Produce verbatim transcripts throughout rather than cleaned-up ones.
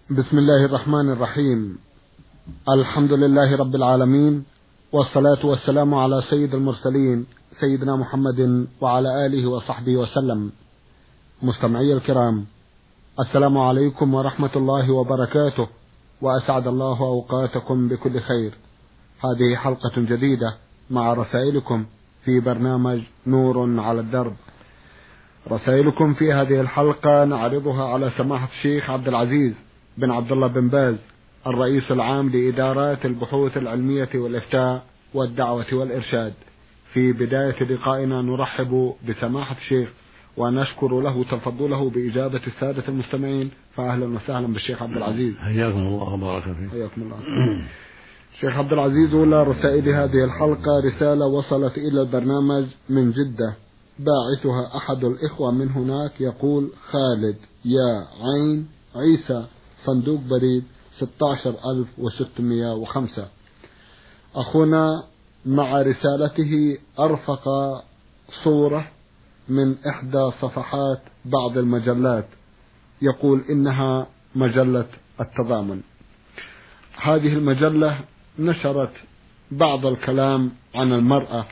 بسم الله الرحمن الرحيم. الحمد لله رب العالمين، والصلاة والسلام على سيد المرسلين سيدنا محمد وعلى آله وصحبه وسلم. مستمعي الكرام، السلام عليكم ورحمة الله وبركاته، وأسعد الله أوقاتكم بكل خير. هذه حلقة جديدة مع رسائلكم في برنامج نور على الدرب. رسائلكم في هذه الحلقة نعرضها على سماحة الشيخ عبد العزيز بن عبد الله بن باز، الرئيس العام لإدارات البحوث العلمية والإفتاء والدعوة والإرشاد. في بداية لقائنا نرحب بسماحة الشيخ ونشكر له تفضله بإجابة السادة المستمعين، فأهلا وسهلا بالشيخ عبد العزيز. حياكم الله وبارك فيك. حياكم الله. شيخ عبد العزيز، أولى رسائل هذه الحلقة رسالة وصلت إلى البرنامج من جدة، باعثها أحد الإخوة من هناك، يقول: خالد يا عين عيسى، صندوق بريد ستة عشر ألف وستمائة وخمسة. أخونا مع رسالته أرفق صورة من إحدى صفحات بعض المجلات، يقول إنها مجلة التضامن. هذه المجلة نشرت بعض الكلام عن المرأة،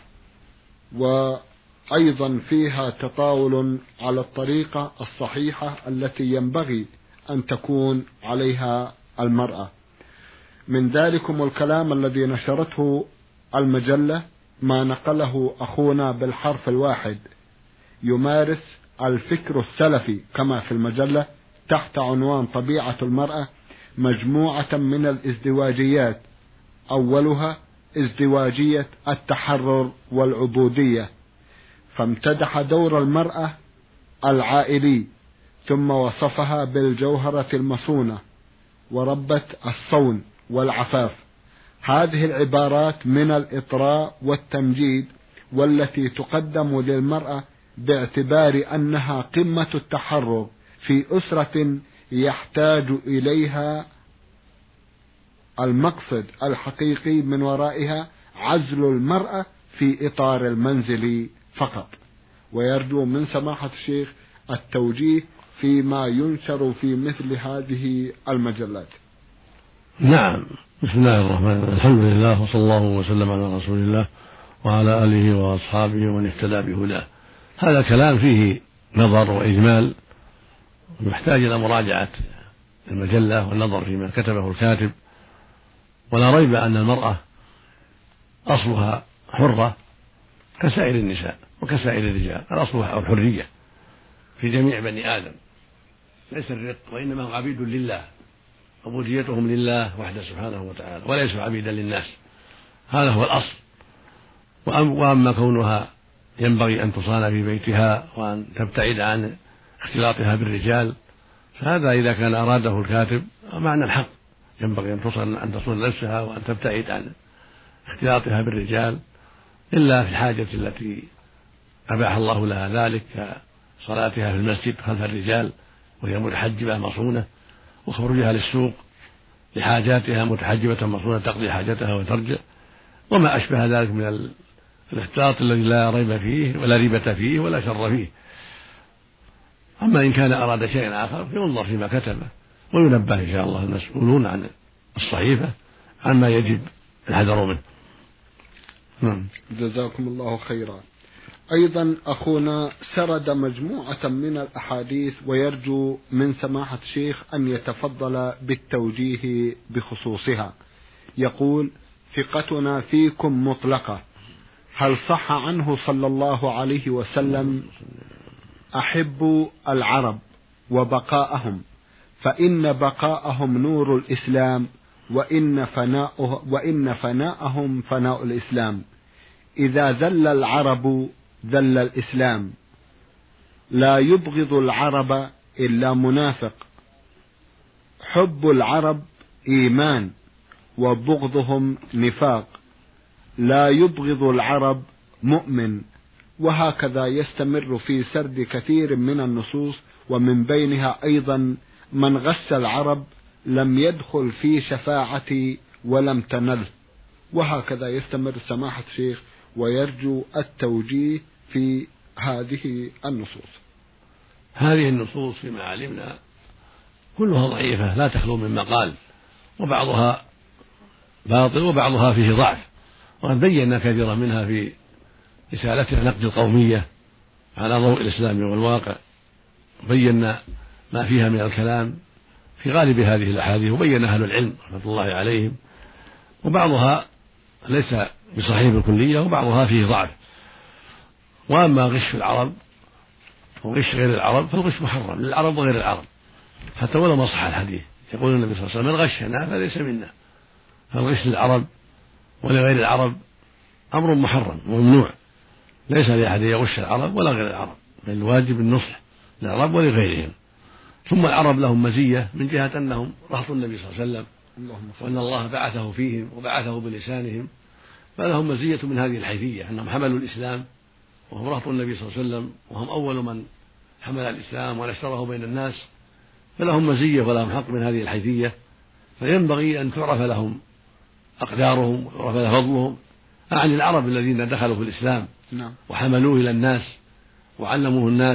وأيضا فيها تطاول على الطريقة الصحيحة التي ينبغي أن تكون عليها المرأة. من ذلكم الكلام الذي نشرته المجلة ما نقله أخونا بالحرف الواحد، يمارس الفكر السلفي كما في المجلة تحت عنوان طبيعة المرأة مجموعة من الازدواجيات، أولها ازدواجية التحرر والعبودية، فامتدح دور المرأة العائلي، ثم وصفها بالجوهرة المصونة وربة الصون والعفاف. هذه العبارات من الإطراء والتمجيد، والتي تقدم للمرأة باعتبار أنها قمة التحرر في أسرة يحتاج إليها المقصد الحقيقي من ورائها عزل المرأة في إطار المنزل فقط. ويرجو من سماحة الشيخ التوجيه فيما ينشر في مثل هذه المجلات. نعم. بسم الله الرحمن الرحيم. الحمد لله، وصلى الله وسلم على رسول الله وعلى آله وأصحابه ومن اهتدى بهداه. هذا كلام فيه نظر وإجمال، ويحتاج إلى مراجعة المجلة والنظر فيما كتبه الكاتب. ولا ريب أن المرأة أصلها حرة كسائر النساء وكسائر الرجال، الأصل الحرية في جميع بني آدم، ليس الرق، وإنما هم عبيد لله، عبوديتهم لله وحده سبحانه وتعالى، وليسوا عبيدا للناس. هذا هو الأصل. وأما كونها ينبغي أن تصان في بيتها وأن تبتعد عن اختلاطها بالرجال، فهذا إذا كان أراده الكاتب معنى الحق، ينبغي أن تصن أن تصون نفسها وأن تبتعد عن اختلاطها بالرجال، إلا في الحاجة التي أباح الله لها ذلك، كصلاتها في المسجد خلف الرجال وهي متحجبة مصونة، وخروجها للسوق لحاجاتها متحجبة مصونة تقضي حاجتها وترجع، وما أشبه ذلك من الاختلاط الذي لا ريب فيه ولا ريبة فيه ولا شر فيه. أما إن كان أراد شيئا آخر فينظر فيما كتبه، وينبه إن شاء الله المسؤولون عن الصحيفة عما يجب الحذر منه. نعم. جزاكم الله خيرا. أيضا أخونا سرد مجموعة من الأحاديث، ويرجو من سماحة الشيخ أن يتفضل بالتوجيه بخصوصها. يقول: ثقتنا فيكم مطلقة، هل صح عنه صلى الله عليه وسلم: أحبوا العرب وبقاءهم، فإن بقاءهم نور الإسلام، وإن فناؤه وإن فناءهم فناء الإسلام، إذا ذل العرب ذل الإسلام، لا يبغض العرب إلا منافق، حب العرب إيمان وبغضهم نفاق، لا يبغض العرب مؤمن. وهكذا يستمر في سرد كثير من النصوص، ومن بينها أيضا: من غش العرب لم يدخل في شفاعتي ولم تنل. وهكذا يستمر سماحة الشيخ، ويرجو التوجيه في هذه النصوص. هذه النصوص فيما علمنا كلها ضعيفة لا تخلو من مقال، وبعضها باطل وبعضها فيه ضعف، وقد بينا كثيرا منها في رسالتنا نقد القومية على ضوء الإسلام والواقع، بينا ما فيها من الكلام في غالب هذه الأحاديث، وبين أهل العلم رحمة الله عليهم، وبعضها ليس بصحيح بالكلية وبعضها فيه ضعف. وأما غش العرب وغش غير العرب فالغش محرم للعرب وغير العرب، حتى ولو ما صح الحديث يقول النبي صلى الله عليه وسلم: من غشنا فليس منا. فالغش للعرب ولغير العرب أمر محرم وممنوع، ليس لأحد يغش العرب ولا غير العرب، بل الواجب النصح للعرب ولغيرهم. ثم العرب لهم مزية من جهة أنهم رهط النبي صلى الله عليه وسلم، وأن الله بعثه فيهم وبعثه بلسانهم، فلهم مزية من هذه الحيثية أنهم حملوا الإسلام وهم رهط النبي صلى الله عليه وسلم، وهم أول من حمل الإسلام ونشره بين الناس، فلهم مزية ولهم حق من هذه الحيثية، فينبغي أن تعرف لهم أقدارهم ويعرف لهم فضلهم عن العرب الذين دخلوا في الإسلام وحملوه إلى الناس وعلموه الناس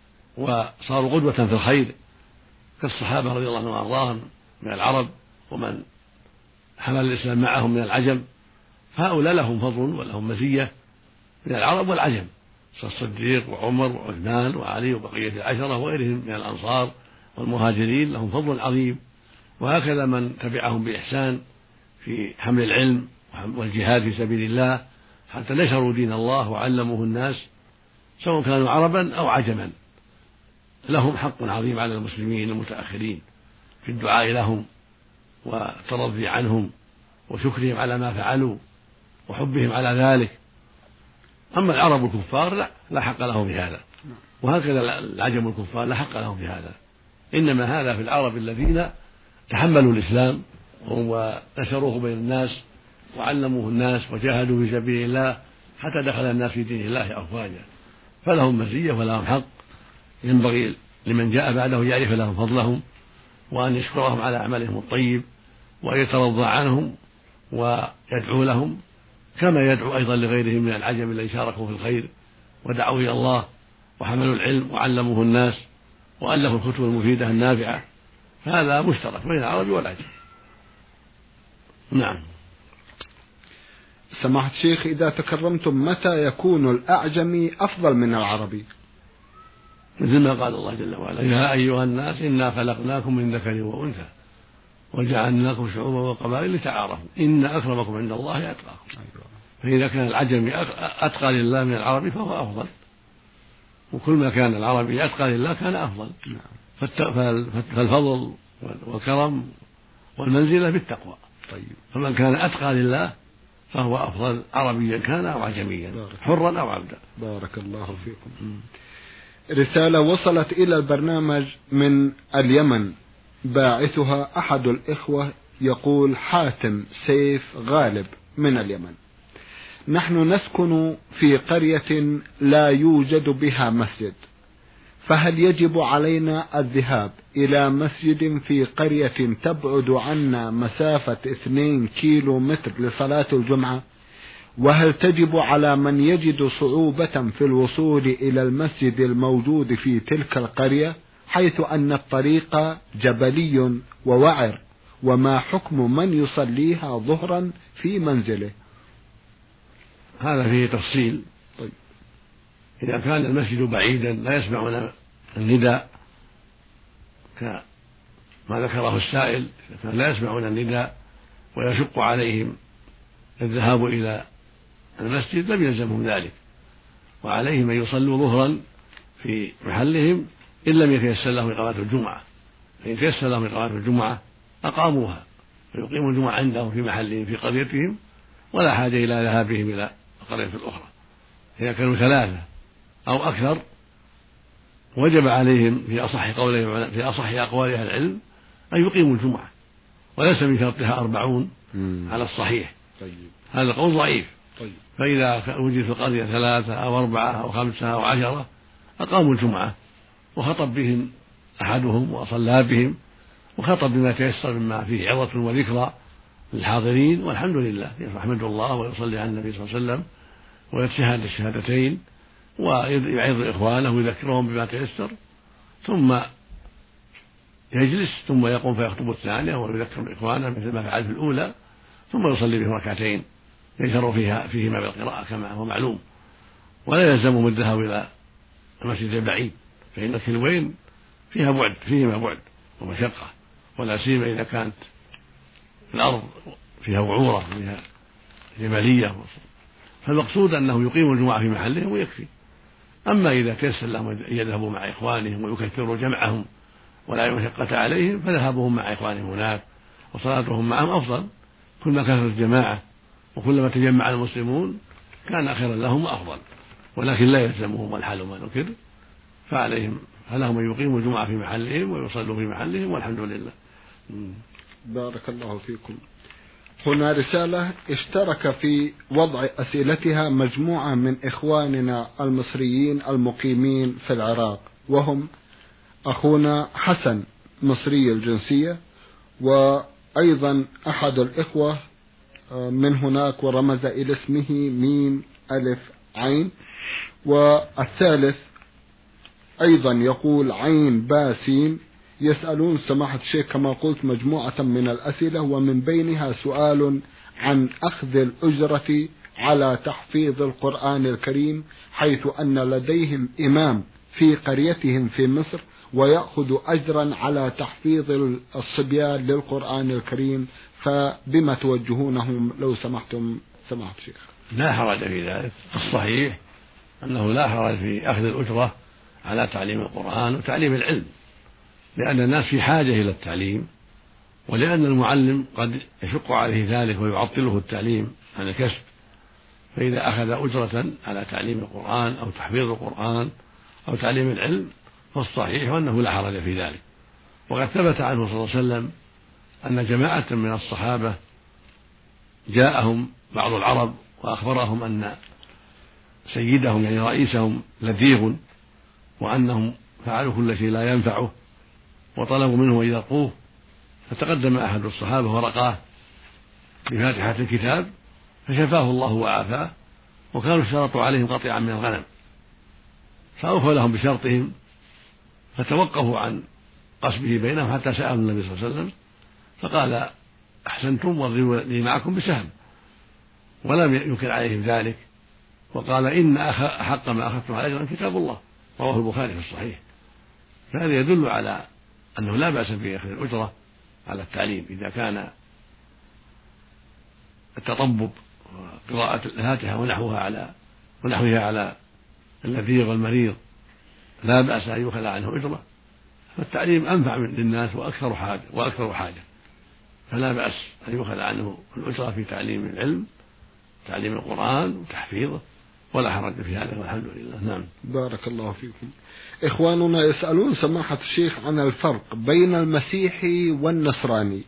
وصاروا قدوة في الخير كالصحابة رضي الله عنهم وأرضاهم من العرب ومن حمل الإسلام معهم من العجم، فهؤلاء لهم فضل ولهم مزية من العرب والعجم، الصديق وعمر وعثمان وعلي وبقية العشرة وغيرهم من الأنصار والمهاجرين لهم فضل عظيم، وهكذا من تبعهم بإحسان في حمل العلم والجهاد في سبيل الله حتى نشروا دين الله وعلموه الناس سواء كانوا عربا أو عجما، لهم حق عظيم على المسلمين المتأخرين في الدعاء لهم والترضي عنهم وشكرهم على ما فعلوا وحبهم على ذلك. أما العرب الكفار لا, لا حق لهم في هذا، وهكذا العجم الكفار لا حق لهم في هذا، إنما هذا في العرب الذين تحملوا الإسلام ونشروه بين الناس وعلموه الناس وجاهدوا في سبيل الله حتى دخل الناس في دين الله أفواجا، فلهم مزية ولهم حق، ينبغي لمن جاء بعده يعرف لهم فضلهم وأن يشكرهم على أعمالهم الطيب وأن يترضى عنهم ويدعو لهم كما يدعو أيضا لغيرهم من العجم الذين شاركوا في الخير ودعوا إلى الله وحملوا العلم وعلموه الناس وألفوا الكتب المفيدة النافعة، فهذا مشترك بين العرب والعجم. نعم. سماحة الشيخ، إذا تكرمتم متى يكون الأعجمي أفضل من العربي؟ مثل ما قال الله جل وعلا: يا أيها الناس إنا خلقناكم من ذكر وأنثى وجعلناكم شعوبا وقبائل لتعارفوا إن أكرمكم عند الله أتقاكم. فإذا كان العجمي أتقى لله من العربي فهو أفضل، وكل ما كان العربي أتقى لله كان أفضل. فالفضل والكرم والمنزلة بالتقوى. فمن كان أتقى لله فهو أفضل عربيا كان أو عجميا، حرا أو عبدا. بارك الله فيكم. رسالة وصلت إلى البرنامج من اليمن، باعثها أحد الإخوة يقول: حاتم سيف غالب من اليمن: نحن نسكن في قرية لا يوجد بها مسجد، فهل يجب علينا الذهاب إلى مسجد في قرية تبعد عنا مسافة اثنين كيلو متر لصلاة الجمعة؟ وهل تجب على من يجد صعوبة في الوصول إلى المسجد الموجود في تلك القرية حيث أن الطريق جبلي ووعر؟ وما حكم من يصليها ظهرا في منزله؟ هذا فيه تفصيل. طيب. إذا كان المسجد بعيدا لا يسمعون النداء كما ذكره السائل، لا يسمعون النداء ويشق عليهم الذهاب إلى المسجد لم يلزمهم ذلك، وعليهم أن يصلوا ظهرا في محلهم إن لم يتيسر لهم إقامة الجمعة، فإن تيسر لهم إقامة الجمعة أقاموها ويقيموا الجمعة عندهم في محلهم في قريتهم ولا حاجة إلى ذهابهم إلى القرية الأخرى. إذا كانوا ثلاثة أو أكثر وجب عليهم في أصح قولهم في أصح أقوال أهل العلم أن يقيموا الجمعة، وليس من شرطها أربعون على الصحيح. طيب. هذا القول ضعيف. طيب. فإذا وجد في القرية ثلاثة أو أربعة أو خمسة أو عشرة أقاموا الجمعة وخطب بهم أحدهم وصلى بهم وخطب بما تيسر مما فيه عظة وذكرى للحاضرين، والحمد لله، يحمد الله ويصلي على النبي صلى الله عليه وسلم ويتشهد الشهادتين ويعظ إخوانه ويذكرهم بما تيسر، ثم يجلس ثم يقوم فيخطب الثانية ويذكر إخوانه مثل ما فعل في الأولى، ثم يصلي بهم ركعتين يجهر فيها فيهما بالقراءة كما هو معلوم، ولا يلزمهم الذهاب إلى المسجد البعيد، فإن الكلوين فيها بعد فيهما بعد ومشقة، ولا سيما إذا كانت الأرض فيها وعورة فيها جبلية، فالمقصود أنه يقيم الجمعة في محلهم ويكفي. أما إذا تيسر لهم أن يذهبوا مع إخوانهم ويكثروا جمعهم ولا مشقة عليهم فذهابهم مع إخوانهم هناك وصلاتهم معهم أفضل، كلما كثرت الجماعة وكلما تجمع المسلمون كان خيرا لهم وأفضل، ولكن لا يلزمهم الحال ما نكر، فعليهم فلهم أن يقيموا الجمعة في محلهم ويصلوا في محلهم والحمد لله. بارك الله فيكم. هنا رسالة اشترك في وضع أسئلتها مجموعة من إخواننا المصريين المقيمين في العراق، وهم أخونا حسن مصري الجنسية، وأيضا أحد الإخوة من هناك ورمز إلى اسمه ميم ألف عين، والثالث أيضا يقول عين باسين. يسألون سماحة الشيخ كما قلت مجموعة من الأسئلة، ومن بينها سؤال عن أخذ الأجرة على تحفيظ القرآن الكريم، حيث أن لديهم إمام في قريتهم في مصر ويأخذ أجرا على تحفيظ الصبيان للقرآن الكريم، فبما توجهونهم لو سمحتم سماحة الشيخ؟ لا حرج في ذلك، الصحيح أنه لا حرج في أخذ الأجرة على تعليم القرآن وتعليم العلم، لأن الناس في حاجة إلى التعليم، ولأن المعلم قد يشق عليه ذلك ويعطله التعليم عن الكسب، فإذا أخذ أجرة على تعليم القرآن أو تحفيظ القرآن أو تعليم العلم فالصحيح أنه لا حرج في ذلك. وقد ثبت عنه صلى الله عليه وسلم أن جماعة من الصحابة جاءهم بعض العرب وأخبرهم أن سيدهم يعني رئيسهم لذيذ وأنهم فعلوا كل شيء لا ينفعه، وطلبوا منه أن يرقوه، فتقدم أحد الصحابة ورقاه بفاتحة الكتاب فشفاه الله وعافاه، وكانوا اشترطوا عليهم قطيعا من الغنم، فأوفوا لهم بشرطهم فتوقفوا عن قصبه بينهم حتى سألوا النبي صلى الله عليه وسلم فقال أحسنتم واضربوا لي معكم بسهم، ولم ينكر عليهم ذلك، وقال إن أحق ما أخذتم على كتاب الله، رواه البخاري في الصحيح. فهذا يدل على أنه لا بأس بأخذ الأجرة على التعليم إذا كان التطبب وقراءة الفاتحة ونحوها على ونحوها على اللذيذ والمريض لا بأس أن يؤخذ عنه أجرة، فالتعليم أنفع للناس وأكثر حاجة وأكثر حاجة، فلا بأس أن يؤخذ عنه الأجرة في تعليم العلم تعليم القرآن وتحفيظه، ولا حرج في هذا والحمد لله. نعم. بارك الله فيكم. إخواننا يسألون سماحة الشيخ عن الفرق بين المسيحي والنصراني.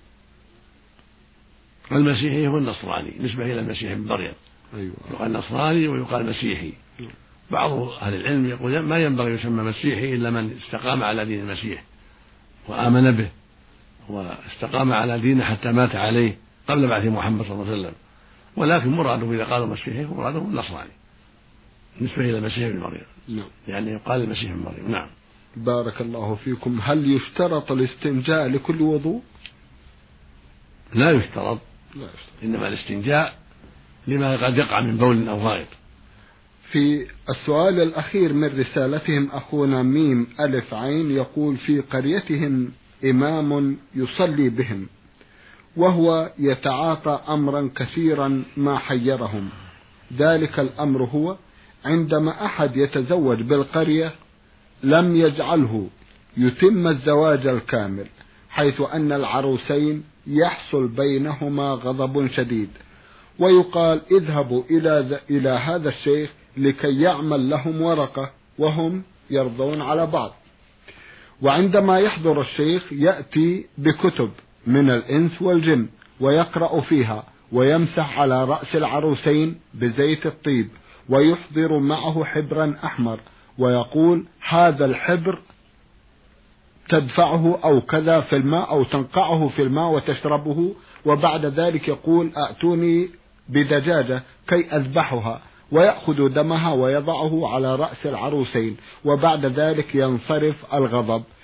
المسيحي هو النصراني نسبة إلى المسيح ابن مريم. أيوة. يقال نصراني ويقال مسيحي. بعض أهل العلم يقول ما ينبغي يسمى مسيحي إلا من استقام على دين المسيح وآمن به واستقام على دينه حتى مات عليه قبل بعث محمد صلى الله عليه وسلم، ولكن مراده إذا قالوا مسيحي مراده النصراني نسبة إلى المسيح ابن مريم. نعم. يعني يقال المسيح ابن مريم. نعم. بارك الله فيكم. هل يشترط الاستنجاء لكل وضوء؟ لا يشترط. لا يشترط. إنما الاستنجاء لما قد يقع من بول أو غائط. في السؤال الأخير من رسالتهم أخونا ميم ألف عين يقول في قريتهم إمام يصلي بهم وهو يتعاطى أمرا كثيرا ما حيرهم. ذلك الأمر هو عندما أحد يتزوج بالقرية لم يجعله يتم الزواج الكامل، حيث أن العروسين يحصل بينهما غضب شديد، ويقال اذهبوا إلى إلى هذا الشيخ لكي يعمل لهم ورقة، وهم يرضون على بعض. وعندما يحضر الشيخ يأتي بكتب من الإنس والجن ويقرأ فيها ويمسح على رأس العروسين بزيت الطيب ويحضر معه حبرا أحمر ويقول هذا الحبر تدفعه أو كذا في الماء أو تنقعه في الماء وتشربه، وبعد ذلك يقول أأتوني بدجاجة كي أذبحها، ويأخذ دمها ويضعه على رأس العروسين، وبعد ذلك ينصرف الغضب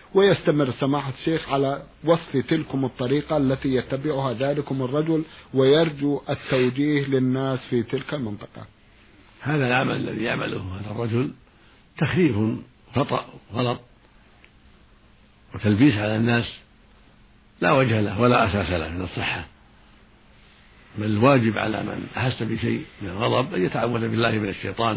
ويستمر سماحة الشيخ على وصف تلكم الطريقة التي يتبعها ذلكم الرجل ويرجو التوجيه للناس في تلك المنطقة. هذا العمل الذي يعمله هذا الرجل تخريف خطأ غلط وتلبيس على الناس لا وجه له ولا أساس له من الصحة، بل الواجب على من أحس بشيء من الغضب أن يتعوذ بالله من الشيطان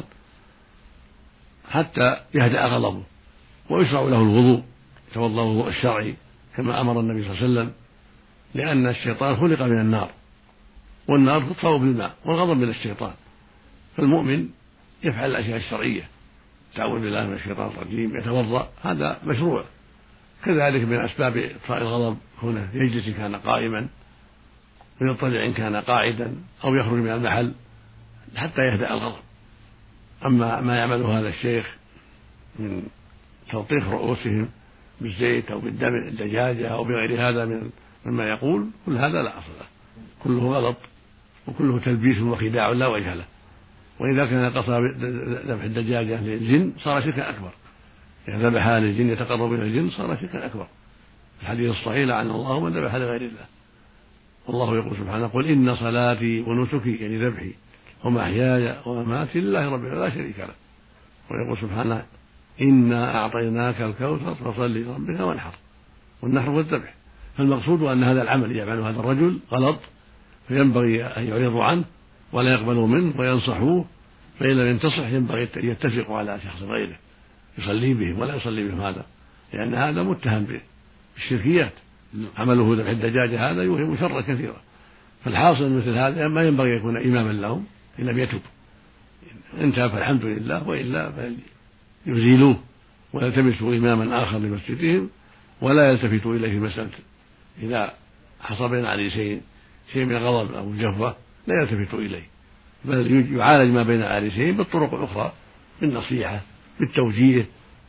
حتى يهدأ غضبه، ويشرع له الوضوء، يتوضأ الوضوء الشرعي كما أمر النبي صلى الله عليه وسلم، لأن الشيطان خلق من النار، والنار تطفأ بالماء، والغضب من الشيطان، فالمؤمن يفعل الأشياء الشرعية، يتعوذ بالله من الشيطان الرجيم، يتوضأ، هذا مشروع. كذلك من أسباب إطفاء الغضب هنا يجلس إن كان قائما، ويضطجع إن كان قاعدا، أو يخرج من المحل حتى يهدأ الغضب. أما ما يعمله هذا الشيخ من تلطيخ رؤوسهم بالزيت أو بالدم الدجاجة أو بغير هذا من مما يقول، كل هذا لا أصل له، كله غلط وكله تلبيس وخداع لا وجه له. وإذا كان قصد ذبح الدجاجة للجن صار شركا أكبر، إذا ذبحها للجن يتقرب إلى الجن صار شركا أكبر. الحديث الصحيح لعن الله من ذبح لغير الله. والله يقول سبحانه: قل إن صلاتي ونسكي يعني ذبحي ومحياي ومماتي لله رب العالمين لا شريك له. ويقول سبحانه: إنا أعطيناك الكوثر فصل لربك وانحر، والنحر والذبح. فالمقصود أن هذا العمل يعمله هذا الرجل غلط، فينبغي أن يعرضوا عنه ولا يقبلوا منه وينصحوه، فإن لم ينتصح ينبغي أن يتفقوا على شخص غيره يصلي بهم ولا يصلي بهم هذا، لأن هذا متهم بالشركيات. عمله ذبح الدجاجة هذا يوهم شرا كثيرا. فالحاصل مثل هذا ما ينبغي يكون إماما لهم إن لم يتب، إن تاب فالحمد لله، وإلا فيزيلوه ويلتمسوا إماما آخر لمسجدهم ولا يلتفتوا إليه في مسألة. إذا حصل بين عريسين شيء من غضب أو جفوة لا يلتفتوا إليه، بل يعالج ما بين عريسين بالطرق الأخرى، بالنصيحة، بالتوجيه،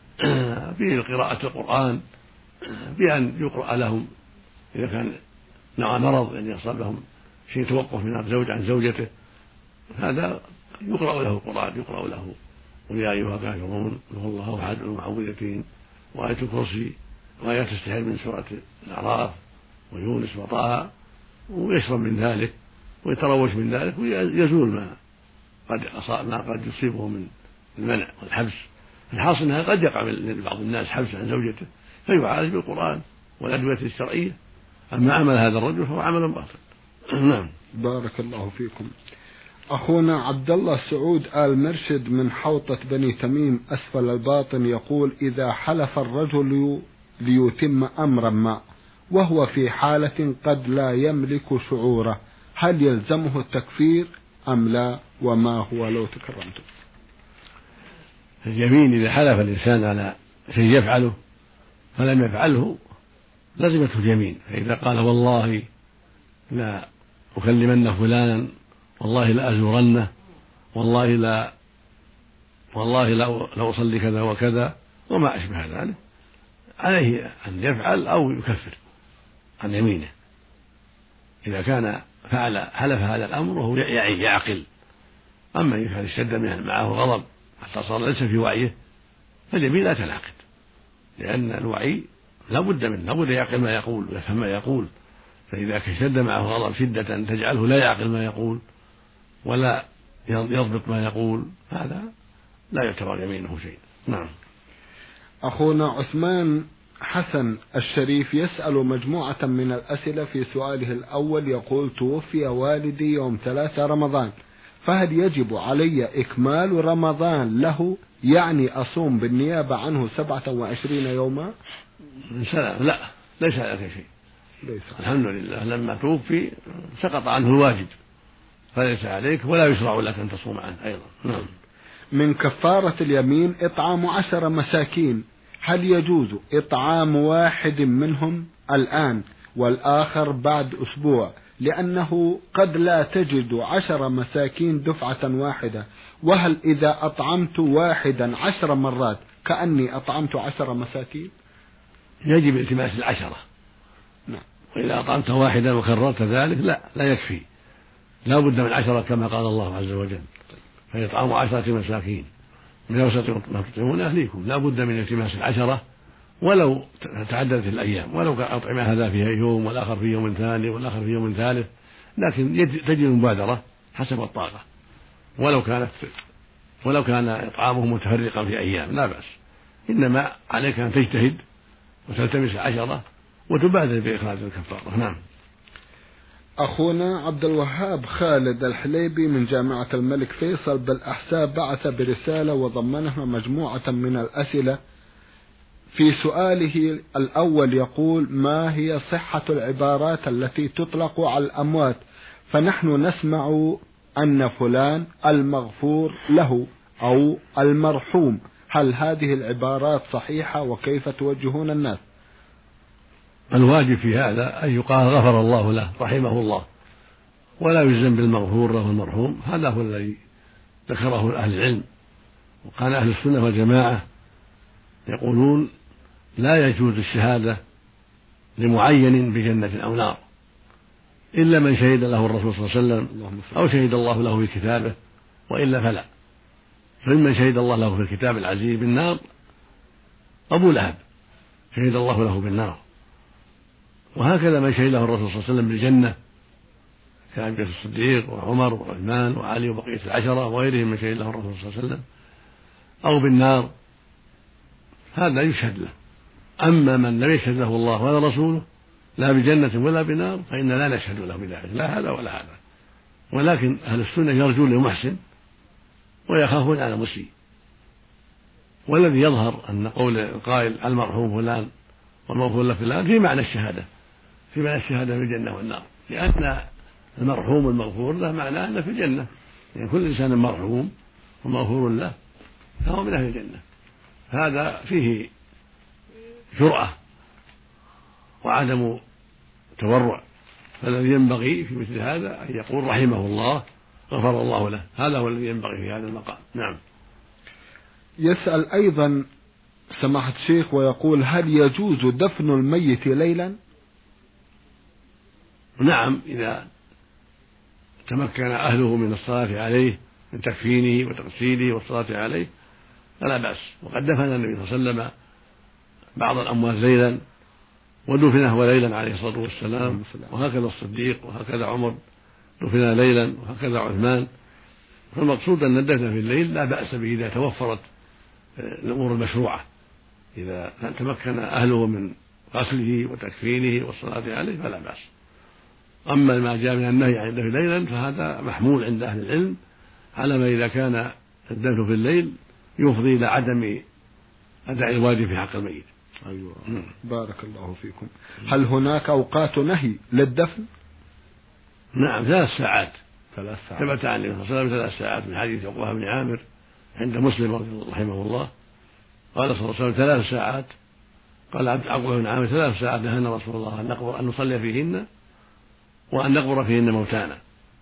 بقراءة القرآن، بأن يقرأ لهم إذا كان نوع مرض أن يحصل لهم شيء توقف من الزوج عن زوجته، هذا يقرأ له القرآن، يقرأ له ويا أيها الكافرون والله أحد المعوذتين وآية الكرسي وآيات تستحيل من سورة الأعراف ويونس وطه، ويشرب من ذلك ويتروش من ذلك ويزول ما قد أصاب ما قد يصيبه من المنع والحبس. الحاصل أنها قد يقع لبعض الناس حبس عن زوجته فيعالج بالقرآن والأدوية الشرعية. أما عمل هذا الرجل فهو عمل باطل. نعم. بارك الله فيكم. أخونا عبد الله سعود آل مرشد من حوطة بني تميم أسفل الباطن يقول: إذا حلف الرجل ليتم أمرا ما وهو في حالة قد لا يملك شعوره، هل يلزمه التكفير أم لا؟ وما هو لو تكرمتم؟ اليمين إذا حلف الإنسان على شيء يفعله فلم يفعله لزمته اليمين، فإذا قال والله لا أكلمن فلانا، والله لا أزورنه، والله لا والله لا لا أصلي كذا وكذا وما أشبه ذلك، عليه أن يفعل أو يكفر عن يمينه. إذا كان فعل حلف هذا الأمر وهو يعي يعقل. أما إذا كان اشتد معه غضب حتى صار ليس في وعيه فاليمين لا تنعقد، لأن الوعي لا بد منه، لا بد يعقل ما يقول ويفهم ما يقول. فإذا اشتد معه غضب شدة تجعله لا يعقل ما يقول ولا يضبط ما يقول، هذا لا يعتبر يمينه شيء. نعم. أخونا عثمان حسن الشريف يسأل مجموعة من الأسئلة. في سؤاله الأول يقول: توفي والدي يوم ثلاثة رمضان، فهل يجب علي إكمال رمضان له، يعني أصوم بالنيابة عنه سبعة وعشرين يوما؟ لا، ليس عليك شيء، ليس. الحمد لله لما توفي سقط عنه الواجب فليس عليك ولا يشرع لك أن تصوم عنه أيضا. نعم. من كفارة اليمين إطعام عشر مساكين، هل يجوز إطعام واحد منهم الآن والآخر بعد أسبوع، لأنه قد لا تجد عشر مساكين دفعة واحدة؟ وهل إذا أطعمت واحدا عشر مرات كأني أطعمت عشر مساكين؟ يجب التماس العشرة. نعم. وإذا أطعمت واحدا وكررت ذلك لا لا يكفي، لا بد من عشرة كما قال الله عز وجل: فيطعم عشرة مساكين من أوسط ما تطعمون أهليكم. لا بد من التماس العشرة ولو تعددت الأيام، ولو كان أطعمة هذا فيها يوم والآخر في يوم ثاني والآخر في يوم ثالث، لكن تجد المبادرة حسب الطاقة، ولو كانت ولو كان إطعامه متفرقا في أيام لا بأس، إنما عليك أن تجتهد وتلتمس عشرة وتبادر بإخراج الكفارة. نعم. أخونا عبد الوهاب خالد الحليبي من جامعة الملك فيصل بالأحساء بعث برسالة وضمنها مجموعة من الأسئلة. في سؤاله الأول يقول: ما هي صحة العبارات التي تطلق على الأموات؟ فنحن نسمع أن فلان المغفور له أو المرحوم، هل هذه العبارات صحيحة وكيف توجهون الناس؟ الواجب في هذا أن يقال غفر الله له رحمه الله، ولا يجزم بالمغفور له والمرحوم، هذا هو الذي ذكره أهل العلم. وكان أهل السنة والجماعة يقولون لا يجوز الشهادة لمعين بجنة أو نار إلا من شهد له الرسول صلى الله عليه وسلم أو شهد الله له في كتابه، وإلا فلا. فمن شهد الله له في الكتاب العزيز بالنار أبو لهب شهد الله له بالنار، وهكذا من شهد له الرسول صلى الله عليه وسلم بالجنة كأبي بكر الصديق وعمر وعثمان وعلي وبقية العشرة وغيرهم من شهد له الرسول صلى الله عليه وسلم، أو بالنار هذا يشهد له. أما من لم يشهد له الله ولا رسوله لا بجنة ولا بنار فإن لا نشهد له بذلك، لا هذا ولا هذا. ولكن أهل السنة يرجون للمحسن ويخافون على المسيء، والذي يظهر أن قول القائل المرحوم فلان والمغفور له فلان في معنى الشهادة في معنى الشهادة في الجنة والنار، لأن المرحوم والمغفور له معناه أنه في الجنة، يعني كل إنسان مرحوم ومغفور له فهو من أهل الجنة. هذا فيه جرأة وعدم تورع، فالذي ينبغي في مثل هذا أن يقول رحمه الله غفر الله له، هذا هو الذي ينبغي في هذا المقام. نعم. يسأل أيضا سماحة الشيخ ويقول: هل يجوز دفن الميت ليلا؟ نعم، إذا تمكن أهله من الصلاة عليه من تكفينه وتغسيله والصلاة عليه فلا بأس. وقد دفن النبي صلى الله عليه وسلم بعض الأموات ليلا ودفن هو ليلا عليه الصلاة والسلام، وهكذا الصديق وهكذا عمر دفن ليلا وهكذا عثمان. فالمقصود أن الدفن في الليل لا بأس به إذا توفرت الأمور المشروعة، إذا تمكن أهله من غسله وتكفينه والصلاة عليه فلا بأس. أما ما جاء من النهي عن الدفن ليلا فهذا محمول عند أهل العلم على ما إذا كان الدفن في الليل يفضي إلى عدم أداء الواجب في حق الميت. أيوة. بارك الله فيكم. هل هناك أوقات نهي للدفن؟ نعم، ثلاث ساعات ثلاث ساعات ثبت عن النبي صلى الله عليه وسلم ثلاث ساعات من حديث عقبة بن عامر عند مسلم رحمه الله قال صلى الله عليه وسلم ثلاث ساعات. قال عقبة بن عامر ثلاث ساعات نهانا رسول الله أن نقبر أن نصلي فيهن وأن نقبر فيهن موتانا،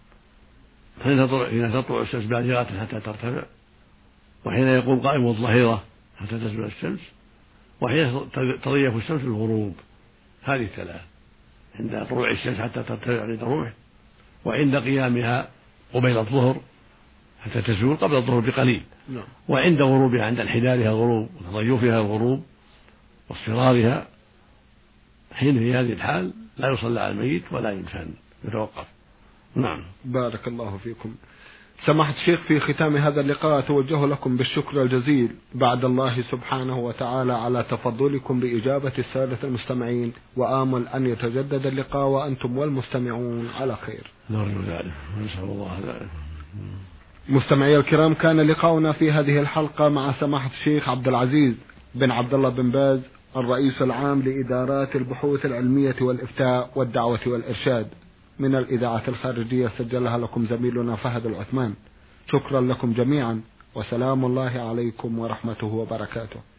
حين تطلع الشمس بازغة حتى ترتفع، وحين يقوم قائم الظهيرة حتى تزول الشمس، وحين تضيف الشمس الغروب. هذه الثلاث عند طلوع الشمس حتى ترتفع عند الروح، وعند قيامها قبيل الظهر حتى تزول قبل الظهر بقليل، وعند غروبها عند انحدارها الغروب وتضيفها الغروب واصفرارها. حين في هذه الحال لا يصلى على الميت ولا يدفن، يتوقف. نعم. بارك الله فيكم. سماحة الشيخ، في ختام هذا اللقاء أتوجه لكم بالشكر الجزيل بعد الله سبحانه وتعالى على تفضلكم بإجابة السادة المستمعين، وآمل أن يتجدد اللقاء وأنتم والمستمعون على خير. نرجو ذلك ونسأل الله ذلك. مستمعي الكرام، كان لقاؤنا في هذه الحلقة مع سماحة الشيخ عبد العزيز بن عبد الله بن باز الرئيس العام لإدارات البحوث العلمية والإفتاء والدعوة والإرشاد من الإذاعة الخارجية، سجلها لكم زميلنا فهد العثمان. شكرا لكم جميعا، وسلام الله عليكم ورحمته وبركاته.